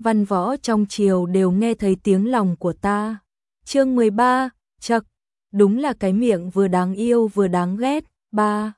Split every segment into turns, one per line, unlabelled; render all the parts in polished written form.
văn võ trong triều đều nghe thấy tiếng lòng của ta. Chương 13, chậc, đúng là cái miệng vừa đáng yêu vừa đáng ghét. 3.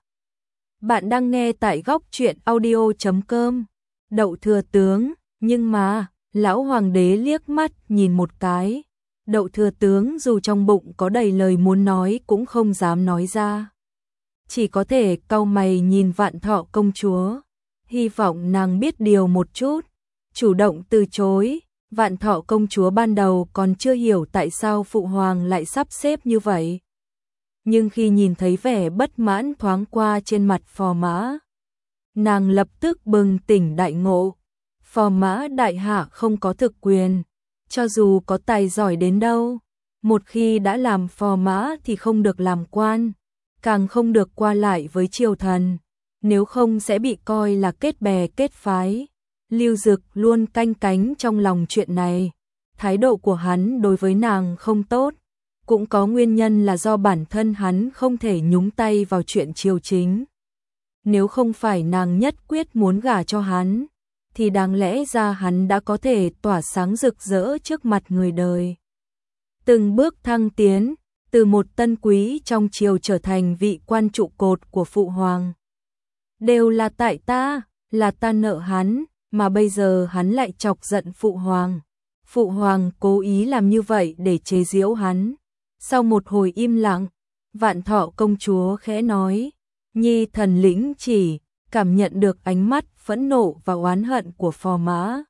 Bạn đang nghe tại góc truyện audio.com. Đậu thừa tướng, nhưng mà, lão hoàng đế liếc mắt nhìn một cái. Đậu thừa tướng dù trong bụng có đầy lời muốn nói cũng không dám nói ra. Chỉ có thể cau mày nhìn Vạn Thọ công chúa, hy vọng nàng biết điều một chút, chủ động từ chối. Vạn Thọ công chúa ban đầu còn chưa hiểu tại sao phụ hoàng lại sắp xếp như vậy. Nhưng khi nhìn thấy vẻ bất mãn thoáng qua trên mặt Phò Mã, nàng lập tức bừng tỉnh đại ngộ. Phò Mã đại hạ không có thực quyền, cho dù có tài giỏi đến đâu, một khi đã làm Phò Mã thì không được làm quan, càng không được qua lại với triều thần, nếu không sẽ bị coi là kết bè kết phái. Lưu Dực luôn canh cánh trong lòng chuyện này, thái độ của hắn đối với nàng không tốt, cũng có nguyên nhân là do bản thân hắn không thể nhúng tay vào chuyện triều chính. Nếu không phải nàng nhất quyết muốn gả cho hắn, thì đáng lẽ ra hắn đã có thể tỏa sáng rực rỡ trước mặt người đời. Từng bước thăng tiến, từ một tân quý trong triều trở thành vị quan trụ cột của phụ hoàng. Đều là tại ta, là ta nợ hắn, mà bây giờ hắn lại chọc giận phụ hoàng. Phụ hoàng cố ý làm như vậy để chế giễu hắn. Sau một hồi im lặng, Vạn Thọ công chúa khẽ nói, nhi thần lĩnh chỉ, cảm nhận được ánh mắt phẫn nộ và oán hận của Phò Mã.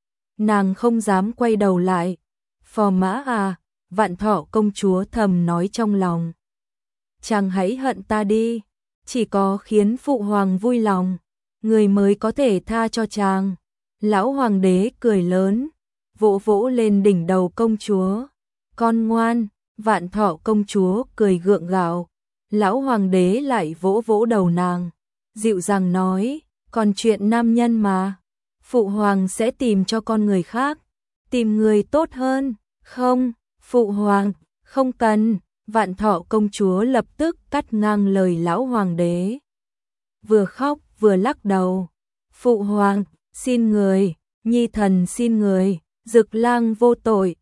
Nàng không dám quay đầu lại. Phò Mã à, Vạn Thọ công chúa thầm nói trong lòng. Chàng hãy hận ta đi, chỉ có khiến phụ hoàng vui lòng, người mới có thể tha cho chàng. Lão hoàng đế cười lớn, vỗ vỗ lên đỉnh đầu công chúa. Con ngoan. Vạn Thọ công chúa cười gượng gạo. Lão hoàng đế lại vỗ vỗ đầu nàng, dịu dàng nói, còn chuyện nam nhân mà, phụ hoàng sẽ tìm cho con người khác, tìm người tốt hơn. Không, phụ hoàng, không cần. Vạn Thọ công chúa lập tức cắt ngang lời lão hoàng đế, vừa khóc vừa lắc đầu. Phụ hoàng, xin người, nhi thần xin người, Dực lang vô tội,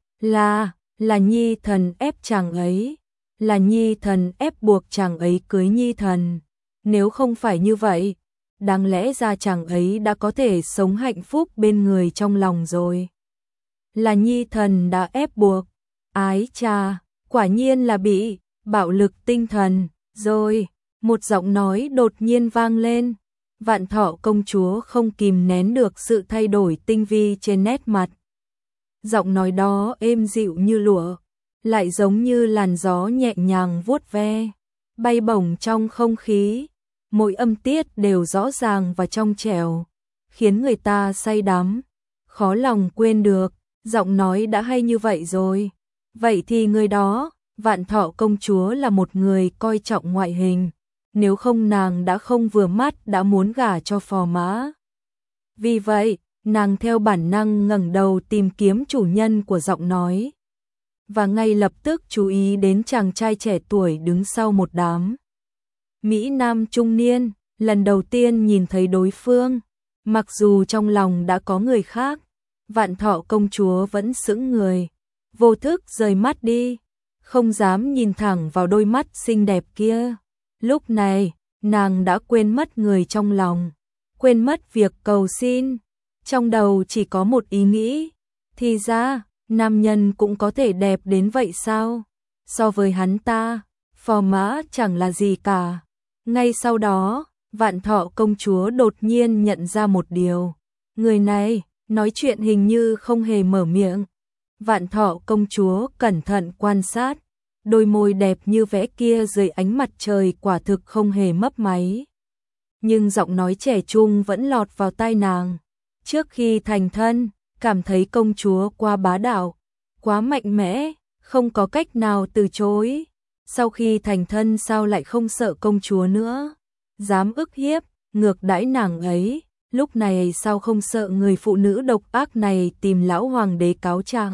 là nhi thần ép chàng ấy, là nhi thần ép buộc chàng ấy cưới nhi thần. Nếu không phải như vậy, đáng lẽ ra chàng ấy đã có thể sống hạnh phúc bên người trong lòng rồi. Là nhi thần đã ép buộc. Ái cha, quả nhiên là bị bạo lực tinh thần rồi. Một giọng nói đột nhiên vang lên. Vạn Thọ công chúa không kìm nén được sự thay đổi tinh vi trên nét mặt. Giọng nói đó êm dịu như lụa, lại giống như làn gió nhẹ nhàng vuốt ve, bay bổng trong không khí. Mỗi âm tiết đều rõ ràng và trong trẻo, khiến người ta say đắm, khó lòng quên được. Giọng nói đã hay như vậy rồi, vậy thì người đó, Vạn Thọ công chúa là một người coi trọng ngoại hình, nếu không nàng đã không vừa mắt đã muốn gả cho Phò Mã. Vì vậy, nàng theo bản năng ngẩng đầu tìm kiếm chủ nhân của giọng nói, và ngay lập tức chú ý đến chàng trai trẻ tuổi đứng sau một đám mỹ nam trung niên. Lần đầu tiên nhìn thấy đối phương, mặc dù trong lòng đã có người khác, Vạn Thọ công chúa vẫn sững người, vô thức rời mắt đi, không dám nhìn thẳng vào đôi mắt xinh đẹp kia. Lúc này, nàng đã quên mất người trong lòng, quên mất việc cầu xin. Trong đầu chỉ có một ý nghĩ, thì ra, nam nhân cũng có thể đẹp đến vậy sao? So với hắn ta, Phò Mã chẳng là gì cả. Ngay sau đó, Vạn Thọ công chúa đột nhiên nhận ra một điều. Người này, nói chuyện hình như không hề mở miệng. Vạn Thọ công chúa cẩn thận quan sát, đôi môi đẹp như vẽ kia dưới ánh mặt trời quả thực không hề mấp máy. Nhưng giọng nói trẻ trung vẫn lọt vào tai nàng. Trước khi thành thân, cảm thấy công chúa quá bá đạo, quá mạnh mẽ, không có cách nào từ chối. Sau khi thành thân sao lại không sợ công chúa nữa, dám ức hiếp, ngược đãi nàng ấy. Lúc này sao không sợ người phụ nữ độc ác này tìm lão hoàng đế cáo trạng?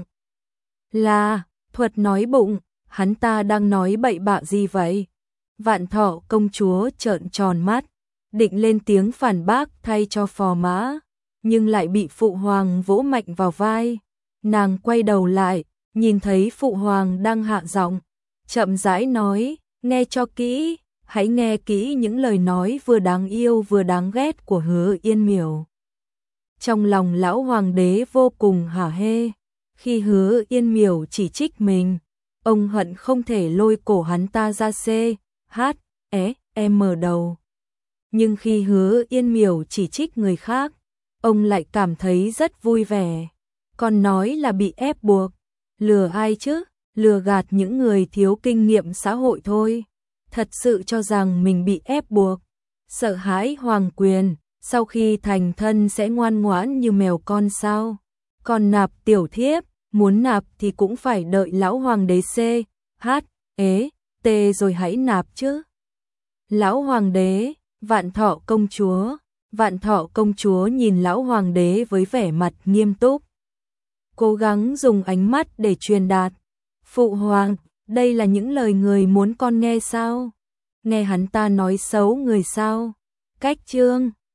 Là, thuật nói bụng, hắn ta đang nói bậy bạ gì vậy? Vạn Thọ công chúa trợn tròn mắt, định lên tiếng phản bác thay cho Phò Mã, nhưng lại bị phụ hoàng vỗ mạnh vào vai. Nàng quay đầu lại, nhìn thấy phụ hoàng đang hạ giọng, chậm rãi nói, nghe cho kỹ, hãy nghe kỹ những lời nói vừa đáng yêu vừa đáng ghét của Hứa Yên Miểu. Trong lòng lão hoàng đế vô cùng hả hê, khi Hứa Yên Miểu chỉ trích mình, ông hận không thể lôi cổ hắn ta ra M đầu. Nhưng khi Hứa Yên Miểu chỉ trích người khác, ông lại cảm thấy rất vui vẻ, còn nói là bị ép buộc. Lừa ai chứ? Lừa gạt những người thiếu kinh nghiệm xã hội thôi. Thật sự cho rằng mình bị ép buộc, sợ hãi hoàng quyền, sau khi thành thân sẽ ngoan ngoãn như mèo con sao? Còn nạp tiểu thiếp, muốn nạp thì cũng phải đợi lão hoàng đế T rồi hãy nạp chứ. Lão hoàng đế, Vạn Thọ công chúa nhìn lão hoàng đế với vẻ mặt nghiêm túc, cố gắng dùng ánh mắt để truyền đạt. Phụ hoàng, đây là những lời người muốn con nghe sao? Nghe hắn ta nói xấu người sao? Cách chương